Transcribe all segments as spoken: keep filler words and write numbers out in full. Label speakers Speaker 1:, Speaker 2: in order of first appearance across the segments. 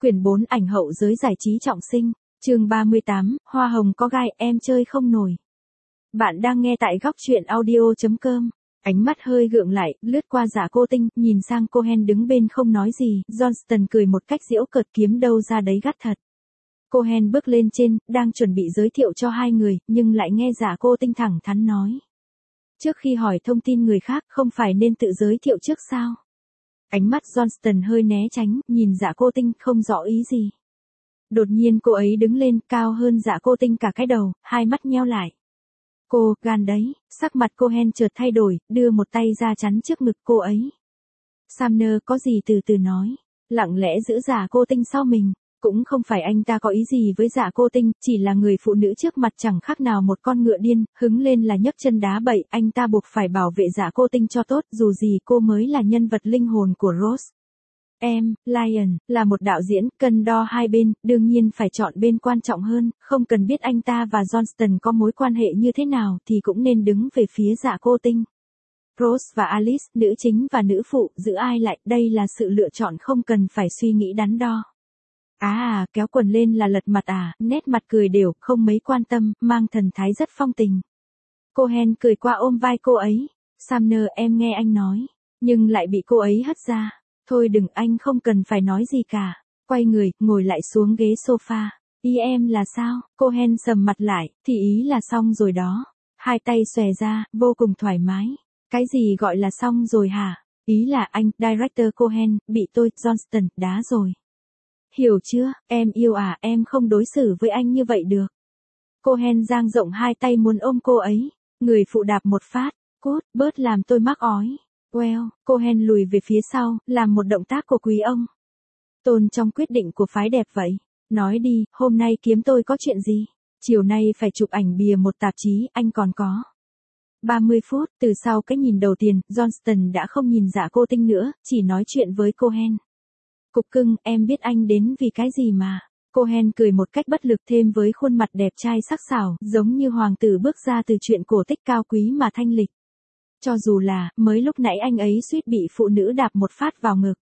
Speaker 1: Quyển bốn ảnh hậu giới giải trí trọng sinh, chương ba mươi tám, Hoa hồng có gai, em chơi không nổi. Bạn đang nghe tại góc truyện audio chấm com. Ánh mắt hơi gượng lại, lướt qua Dạ Cô Tinh, nhìn sang Cohen đứng bên không nói gì, Johnston cười một cách giễu cợt, kiếm đâu ra đấy gắt thật. Cohen bước lên trên, đang chuẩn bị giới thiệu cho hai người, nhưng lại nghe Dạ Cô Tinh thẳng thắn nói. Trước khi hỏi thông tin người khác, không phải nên tự giới thiệu trước sao? Ánh mắt Johnston hơi né tránh, nhìn Dạ Cô Tinh không rõ ý gì. Đột nhiên cô ấy đứng lên, cao hơn Dạ Cô Tinh cả cái đầu, hai mắt nheo lại. Cô, gan đấy, sắc mặt Cohen chợt thay đổi, đưa một tay ra chắn trước ngực cô ấy. Sumner có gì từ từ nói, lặng lẽ giữ Dạ Cô Tinh sau mình. Cũng không phải anh ta có ý gì với Dạ Cô Tinh, chỉ là người phụ nữ trước mặt chẳng khác nào một con ngựa điên, hứng lên là nhấc chân đá bậy, anh ta buộc phải bảo vệ Dạ Cô Tinh cho tốt, dù gì cô mới là nhân vật linh hồn của Rose. Em, Lion, là một đạo diễn, cân đo hai bên, đương nhiên phải chọn bên quan trọng hơn, không cần biết anh ta và Johnston có mối quan hệ như thế nào thì cũng nên đứng về phía Dạ Cô Tinh. Rose và Alice, nữ chính và nữ phụ, giữ ai lại, đây là sự lựa chọn không cần phải suy nghĩ đắn đo. À à, kéo quần lên là lật mặt à, nét mặt cười đều, không mấy quan tâm, mang thần thái rất phong tình. Cohen cười qua ôm vai cô ấy. Sumner, em nghe anh nói, nhưng lại bị cô ấy hất ra. Thôi đừng, anh không cần phải nói gì cả. Quay người, ngồi lại xuống ghế sofa. Ý em là sao? Cohen sầm mặt lại, thì ý là xong rồi đó. Hai tay xòe ra, vô cùng thoải mái. Cái gì gọi là xong rồi hả? Ý là anh, director Cohen, bị tôi, Johnston, đá rồi. Hiểu chưa, em yêu à, em không đối xử với anh như vậy được. Cohen dang rộng hai tay muốn ôm cô ấy. Người phụ đạp một phát. Cút, bớt làm tôi mắc ói. Well, Cohen lùi về phía sau, làm một động tác của quý ông. Tôn trong quyết định của phái đẹp vậy. Nói đi, hôm nay kiếm tôi có chuyện gì? Chiều nay phải chụp ảnh bìa một tạp chí, anh còn có. ba mươi phút, từ sau cái nhìn đầu tiên, Johnston đã không nhìn Dạ Cô Tinh nữa, chỉ nói chuyện với Cohen. Cục cưng, em biết anh đến vì cái gì mà. Cohen cười một cách bất lực, thêm với khuôn mặt đẹp trai sắc sảo, giống như hoàng tử bước ra từ chuyện cổ tích cao quý mà thanh lịch. Cho dù là, mới lúc nãy anh ấy suýt bị phụ nữ đạp một phát vào ngực.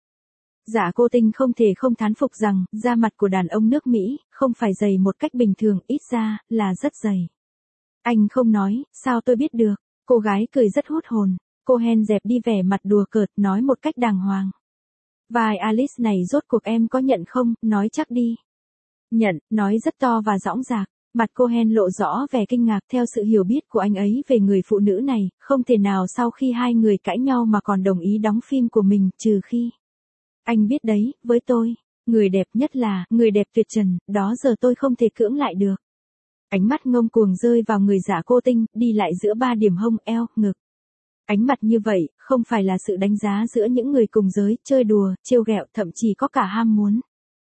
Speaker 1: Dạ Cô Tinh không thể không thán phục rằng, da mặt của đàn ông nước Mỹ, không phải dày một cách bình thường, ít ra, là rất dày. Anh không nói, sao tôi biết được. Cô gái cười rất hút hồn. Cohen dẹp đi vẻ mặt đùa cợt, nói một cách đàng hoàng. Vai Alice này rốt cuộc em có nhận không, nói chắc đi. Nhận, nói rất to và dõng dạc. Mặt Cohen lộ rõ vẻ kinh ngạc, theo sự hiểu biết của anh ấy về người phụ nữ này, không thể nào sau khi hai người cãi nhau mà còn đồng ý đóng phim của mình, trừ khi. Anh biết đấy, với tôi, người đẹp nhất là, người đẹp tuyệt trần, đó giờ tôi không thể cưỡng lại được. Ánh mắt ngông cuồng rơi vào người Dạ Cô Tinh, đi lại giữa ba điểm hông, eo, ngực. Ánh mặt như vậy, không phải là sự đánh giá giữa những người cùng giới, chơi đùa, trêu ghẹo, thậm chí có cả ham muốn.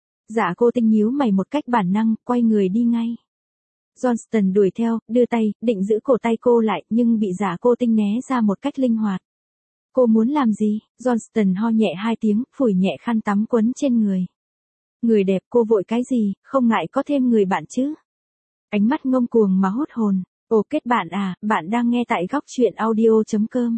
Speaker 1: Dạ Cô Tinh nhíu mày một cách bản năng, quay người đi ngay. Johnston đuổi theo, đưa tay, định giữ cổ tay cô lại, nhưng bị Dạ Cô Tinh né ra một cách linh hoạt. Cô muốn làm gì? Johnston ho nhẹ hai tiếng, phủi nhẹ khăn tắm quấn trên người. Người đẹp, cô vội cái gì, không ngại có thêm người bạn chứ? Ánh mắt ngông cuồng mà hút hồn. Ồ, kết bạn à, bạn đang nghe tại góc truyện audio chấm com.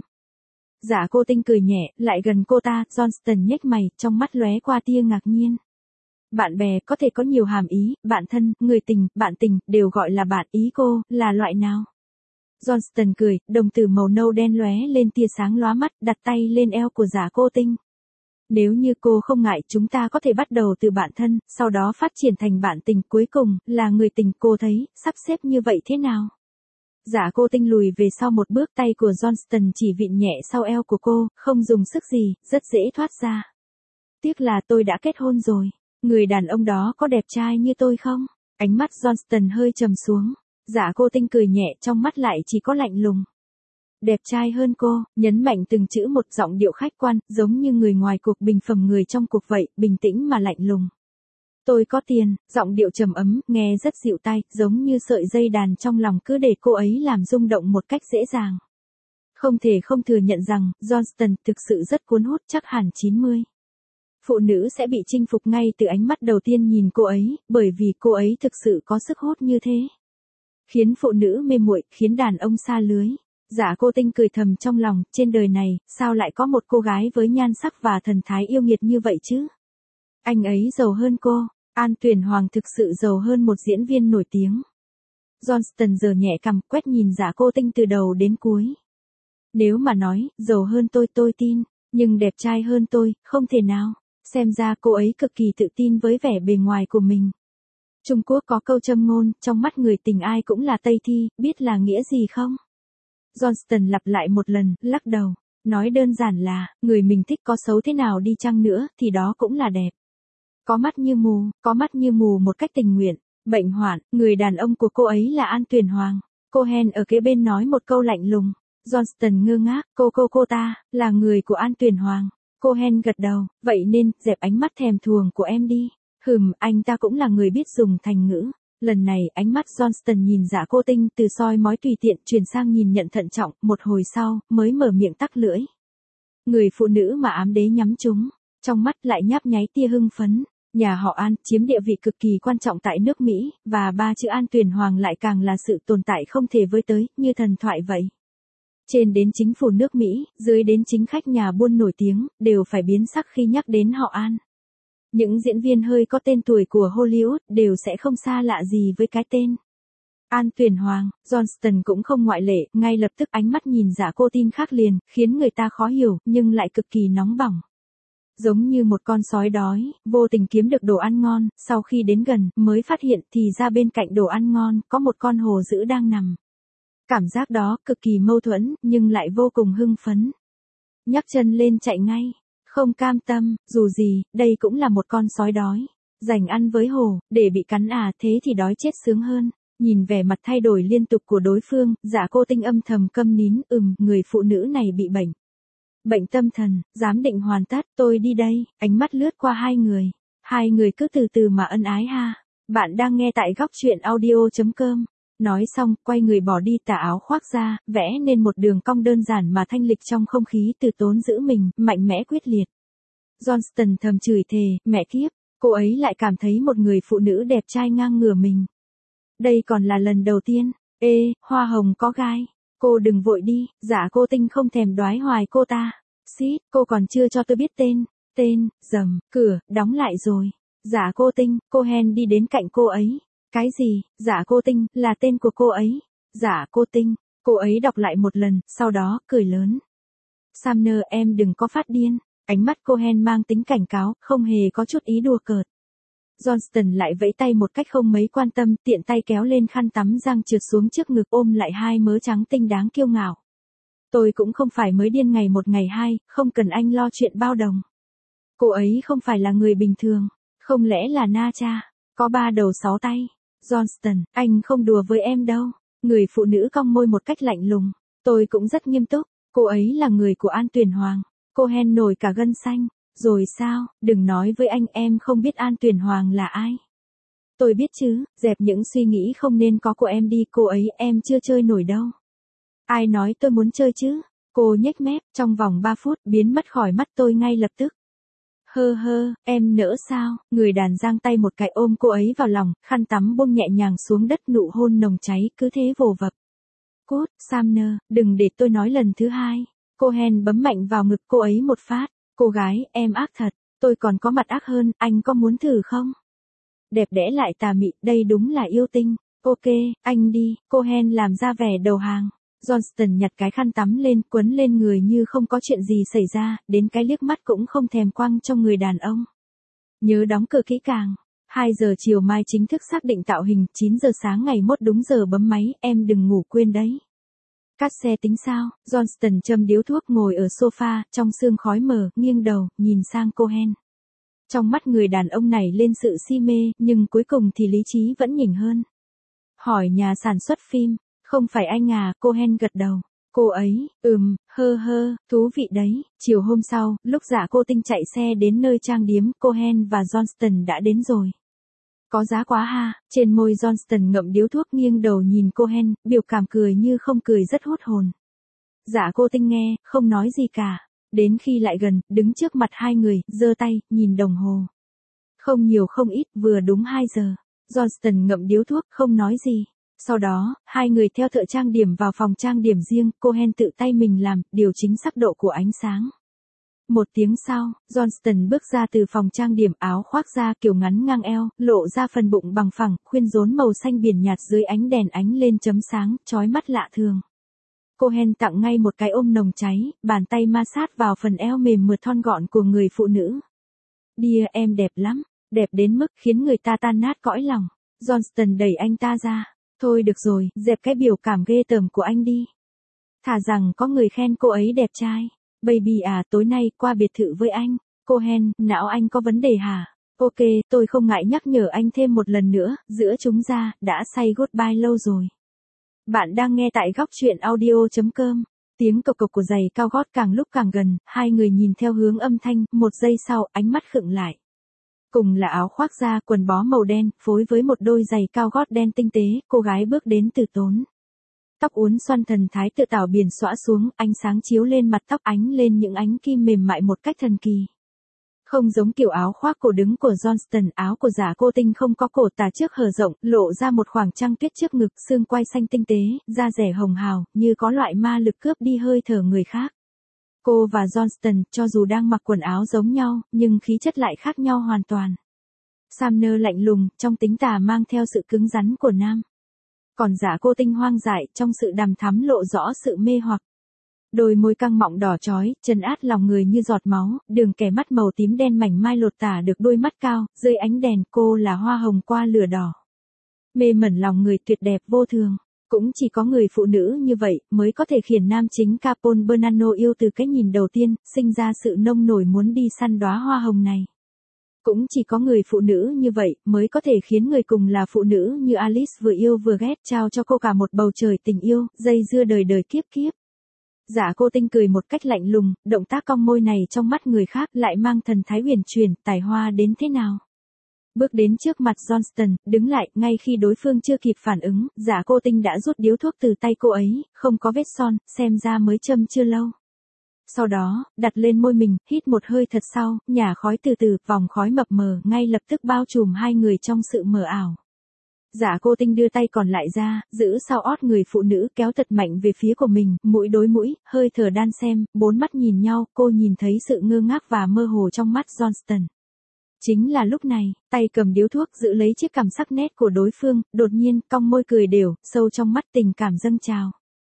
Speaker 1: Dạ Cô Tinh cười nhẹ, lại gần cô ta, Johnston nhếch mày, trong mắt lóe qua tia ngạc nhiên. Bạn bè có thể có nhiều hàm ý, bạn thân, người tình, bạn tình, đều gọi là bạn, ý cô, là loại nào? Johnston cười, đồng tử màu nâu đen lóe lên tia sáng lóa mắt, đặt tay lên eo của Dạ Cô Tinh. Nếu như cô không ngại, chúng ta có thể bắt đầu từ bạn thân, sau đó phát triển thành bạn tình, cuối cùng, là người tình, cô thấy, sắp xếp như vậy thế nào? Dạ Cô Tinh lùi về sau một bước, tay của Johnston chỉ vịn nhẹ sau eo của cô, không dùng sức gì, rất dễ thoát ra. Tiếc là tôi đã kết hôn rồi. Người đàn ông đó có đẹp trai như tôi không? Ánh mắt Johnston hơi trầm xuống. Dạ Cô Tinh cười nhẹ, trong mắt lại chỉ có lạnh lùng. Đẹp trai hơn cô, nhấn mạnh từng chữ một, giọng điệu khách quan, giống như người ngoài cuộc bình phẩm người trong cuộc vậy, bình tĩnh mà lạnh lùng. Tôi có tiền, giọng điệu trầm ấm, nghe rất dịu tai, giống như sợi dây đàn trong lòng cứ để cô ấy làm rung động một cách dễ dàng. Không thể không thừa nhận rằng, Johnston thực sự rất cuốn hút, chắc hẳn chín mươi. Phụ nữ sẽ bị chinh phục ngay từ ánh mắt đầu tiên nhìn cô ấy, bởi vì cô ấy thực sự có sức hút như thế. Khiến phụ nữ mê muội, khiến đàn ông xa lưới. Dạ Cô Tinh cười thầm trong lòng, trên đời này, sao lại có một cô gái với nhan sắc và thần thái yêu nghiệt như vậy chứ? Anh ấy giàu hơn cô. An Tuyền Hoàng thực sự giàu hơn một diễn viên nổi tiếng. Johnston giờ nhẹ cằm quét nhìn Dạ Cô Tinh từ đầu đến cuối. Nếu mà nói, giàu hơn tôi tôi tin, nhưng đẹp trai hơn tôi, không thể nào. Xem ra cô ấy cực kỳ tự tin với vẻ bề ngoài của mình. Trung Quốc có câu châm ngôn, trong mắt người tình ai cũng là Tây Thi, biết là nghĩa gì không? Johnston lặp lại một lần, lắc đầu. Nói đơn giản là, người mình thích có xấu thế nào đi chăng nữa, thì đó cũng là đẹp. Có mắt như mù, có mắt như mù một cách tình nguyện. Bệnh hoạn, người đàn ông của cô ấy là An Tuyền Hoàng. Cohen ở kế bên nói một câu lạnh lùng. Johnston ngơ ngác, cô cô cô ta, là người của An Tuyền Hoàng. Cohen gật đầu, vậy nên, dẹp ánh mắt thèm thuồng của em đi. Hừm, anh ta cũng là người biết dùng thành ngữ. Lần này, ánh mắt Johnston nhìn Dạ Cô Tinh từ soi mói tùy tiện chuyển sang nhìn nhận thận trọng, một hồi sau, mới mở miệng tắc lưỡi. Người phụ nữ mà ám đế nhắm trúng, trong mắt lại nháp nháy tia hưng phấn. Nhà họ An chiếm địa vị cực kỳ quan trọng tại nước Mỹ, và ba chữ An Tuyền Hoàng lại càng là sự tồn tại không thể với tới, như thần thoại vậy. Trên đến chính phủ nước Mỹ, dưới đến chính khách nhà buôn nổi tiếng, đều phải biến sắc khi nhắc đến họ An. Những diễn viên hơi có tên tuổi của Hollywood đều sẽ không xa lạ gì với cái tên An Tuyền Hoàng. Johnston cũng không ngoại lệ, ngay lập tức ánh mắt nhìn Dạ Cô Tinh khác liền, khiến người ta khó hiểu, nhưng lại cực kỳ nóng bỏng. Giống như một con sói đói, vô tình kiếm được đồ ăn ngon, sau khi đến gần, mới phát hiện thì ra bên cạnh đồ ăn ngon, có một con hổ dữ đang nằm. Cảm giác đó cực kỳ mâu thuẫn, nhưng lại vô cùng hưng phấn. Nhấc chân lên chạy ngay. Không cam tâm, dù gì, đây cũng là một con sói đói. Dành ăn với hổ, để bị cắn à, thế thì đói chết sướng hơn. Nhìn vẻ mặt thay đổi liên tục của đối phương, Dạ Cô Tinh âm thầm câm nín, ừm, người phụ nữ này bị bệnh. Bệnh tâm thần, giám định hoàn tất, tôi đi đây, ánh mắt lướt qua hai người. Hai người cứ từ từ mà ân ái ha. Bạn đang nghe tại góc truyện audio chấm com. Nói xong, quay người bỏ đi, tà áo khoác ra, vẽ nên một đường cong đơn giản mà thanh lịch trong không khí từ tốn giữ mình, mạnh mẽ quyết liệt. Johnston thầm chửi thề, mẹ kiếp, cô ấy lại cảm thấy một người phụ nữ đẹp trai ngang ngửa mình. Đây còn là lần đầu tiên. Ê, hoa hồng có gai. Cô đừng vội đi, Dạ Cô Tinh không thèm đoái hoài cô ta. Xít, cô còn chưa cho tôi biết tên. Tên, dầm, cửa, đóng lại rồi. Dạ Cô Tinh, Cohen đi đến cạnh cô ấy. Cái gì, Dạ Cô Tinh, là tên của cô ấy. Dạ Cô Tinh, cô ấy đọc lại một lần, sau đó, cười lớn. Sumner, em đừng có phát điên. Ánh mắt Cohen mang tính cảnh cáo, không hề có chút ý đùa cợt. Johnston lại vẫy tay một cách không mấy quan tâm, tiện tay kéo lên khăn tắm rang trượt xuống trước ngực ôm lại hai mớ trắng tinh đáng kiêu ngạo. Tôi cũng không phải mới điên ngày một ngày hai, không cần anh lo chuyện bao đồng. Cô ấy không phải là người bình thường, không lẽ là Na Cha, có ba đầu sáu tay. Johnston, anh không đùa với em đâu. Người phụ nữ cong môi một cách lạnh lùng. Tôi cũng rất nghiêm túc, cô ấy là người của An Tuyền Hoàng. Cohen nổi cả gân xanh. Rồi sao, đừng nói với anh em không biết An Tuyền Hoàng là ai. Tôi biết chứ, dẹp những suy nghĩ không nên có của em đi, cô ấy em chưa chơi nổi đâu. Ai nói tôi muốn chơi chứ? Cô nhếch mép, trong vòng ba phút, biến mất khỏi mắt tôi ngay lập tức. Hơ hơ, em nỡ sao? Người đàn giang tay một cái ôm cô ấy vào lòng, khăn tắm buông nhẹ nhàng xuống đất, nụ hôn nồng cháy, cứ thế vồ vập. Cút, Sumner, đừng để tôi nói lần thứ hai. Cohen bấm mạnh vào ngực cô ấy một phát. Cô gái, em ác thật, tôi còn có mặt ác hơn, anh có muốn thử không? Đẹp đẽ lại tà mị, đây đúng là yêu tinh. Ok, anh đi, Cohen làm ra vẻ đầu hàng. Johnston nhặt cái khăn tắm lên, quấn lên người như không có chuyện gì xảy ra, đến cái liếc mắt cũng không thèm quăng cho người đàn ông. Nhớ đóng cửa kỹ càng. hai giờ chiều mai chính thức xác định tạo hình, chín giờ sáng ngày mốt đúng giờ bấm máy, em đừng ngủ quên đấy. Cắt xe tính sao? Johnston châm điếu thuốc ngồi ở sofa, trong sương khói mờ, nghiêng đầu, nhìn sang Cohen. Trong mắt người đàn ông này lên sự si mê, nhưng cuối cùng thì lý trí vẫn nhỉnh hơn. Hỏi nhà sản xuất phim, không phải anh à, Cohen gật đầu. Cô ấy, ừm, hơ hơ, thú vị đấy. Chiều hôm sau, lúc Dạ Cô Tinh chạy xe đến nơi trang điếm, Cohen và Johnston đã đến rồi. Có giá quá ha, trên môi Johnston ngậm điếu thuốc nghiêng đầu nhìn Cohen, biểu cảm cười như không cười rất hút hồn. Dạ Cô Tinh nghe, không nói gì cả. Đến khi lại gần, đứng trước mặt hai người, giơ tay, nhìn đồng hồ. Không nhiều không ít, vừa đúng hai giờ. Johnston ngậm điếu thuốc, không nói gì. Sau đó, hai người theo thợ trang điểm vào phòng trang điểm riêng, Cohen tự tay mình làm, điều chỉnh sắc độ của ánh sáng. Một tiếng sau, Johnston bước ra từ phòng trang điểm, áo khoác da kiểu ngắn ngang eo, lộ ra phần bụng bằng phẳng, khuyên rốn màu xanh biển nhạt dưới ánh đèn ánh lên chấm sáng, chói mắt lạ thường. Cohen tặng ngay một cái ôm nồng cháy, bàn tay ma sát vào phần eo mềm mượt thon gọn của người phụ nữ. Dear, em đẹp lắm, đẹp đến mức khiến người ta tan nát cõi lòng. Johnston đẩy anh ta ra. Thôi được rồi, dẹp cái biểu cảm ghê tởm của anh đi. Thà rằng có người khen cô ấy đẹp trai. Baby à, tối nay qua biệt thự với anh. Cohen, não anh có vấn đề hả? Ok, tôi không ngại nhắc nhở anh thêm một lần nữa, giữa chúng ra, đã say goodbye lâu rồi. Bạn đang nghe tại góc truyện audio chấm com. Tiếng cộc cộc của giày cao gót càng lúc càng gần, hai người nhìn theo hướng âm thanh, một giây sau, ánh mắt khựng lại. Cùng là áo khoác da, quần bó màu đen, phối với một đôi giày cao gót đen tinh tế, cô gái bước đến từ tốn. Tóc uốn xoăn thần thái tự tảo biển xõa xuống, ánh sáng chiếu lên mặt tóc ánh lên những ánh kim mềm mại một cách thần kỳ. Không giống kiểu áo khoác cổ đứng của Johnston, áo của giả cô tinh không có cổ tà trước hở rộng, lộ ra một khoảng trăng tuyết trước ngực, xương quai xanh tinh tế, da rẻ hồng hào, như có loại ma lực cướp đi hơi thở người khác. Cô và Johnston, cho dù đang mặc quần áo giống nhau, nhưng khí chất lại khác nhau hoàn toàn. Sumner lạnh lùng, trong tính tà mang theo sự cứng rắn của nam. Còn giả cô tinh hoang dại, trong sự đằm thắm lộ rõ sự mê hoặc. Đôi môi căng mọng đỏ chói, trấn át lòng người như giọt máu, đường kẻ mắt màu tím đen mảnh mai lột tả được đôi mắt cao, dưới ánh đèn cô là hoa hồng qua lửa đỏ. Mê mẩn lòng người tuyệt đẹp vô thường. Cũng chỉ có người phụ nữ như vậy mới có thể khiến nam chính Capone Bernardo yêu từ cái nhìn đầu tiên, sinh ra sự nông nổi muốn đi săn đóa hoa hồng này. Cũng chỉ có người phụ nữ như vậy mới có thể khiến người cùng là phụ nữ như Alice vừa yêu vừa ghét trao cho cô cả một bầu trời tình yêu, dây dưa đời đời kiếp kiếp. Giả cô tinh cười một cách lạnh lùng, động tác cong môi này trong mắt người khác lại mang thần thái huyền chuyển, tài hoa đến thế nào. Bước đến trước mặt Johnston, đứng lại, ngay khi đối phương chưa kịp phản ứng, giả cô tinh đã rút điếu thuốc từ tay cô ấy, không có vết son, xem ra mới châm chưa lâu. Sau đó, đặt lên môi mình, hít một hơi thật sâu, nhả khói từ từ, vòng khói mập mờ, ngay lập tức bao trùm hai người trong sự mờ ảo. Giả cô tinh đưa tay còn lại ra, giữ sau ót người phụ nữ kéo thật mạnh về phía của mình, mũi đối mũi, hơi thở đan xen, bốn mắt nhìn nhau, cô nhìn thấy sự ngơ ngác và mơ hồ trong mắt Johnston. Chính là lúc này, tay cầm điếu thuốc giữ lấy chiếc cằm sắc nét của đối phương, đột nhiên, cong môi cười đều, sâu trong mắt tình cảm dâng trào.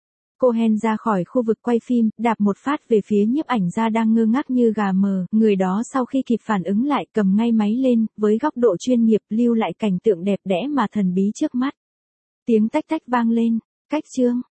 Speaker 1: Cohen ra khỏi khu vực quay phim, đạp một phát về phía nhiếp ảnh gia đang ngơ ngác như gà mờ, người đó sau khi kịp phản ứng lại cầm ngay máy lên, với góc độ chuyên nghiệp lưu lại cảnh tượng đẹp đẽ mà thần bí trước mắt. Tiếng tách tách vang lên, cách chương.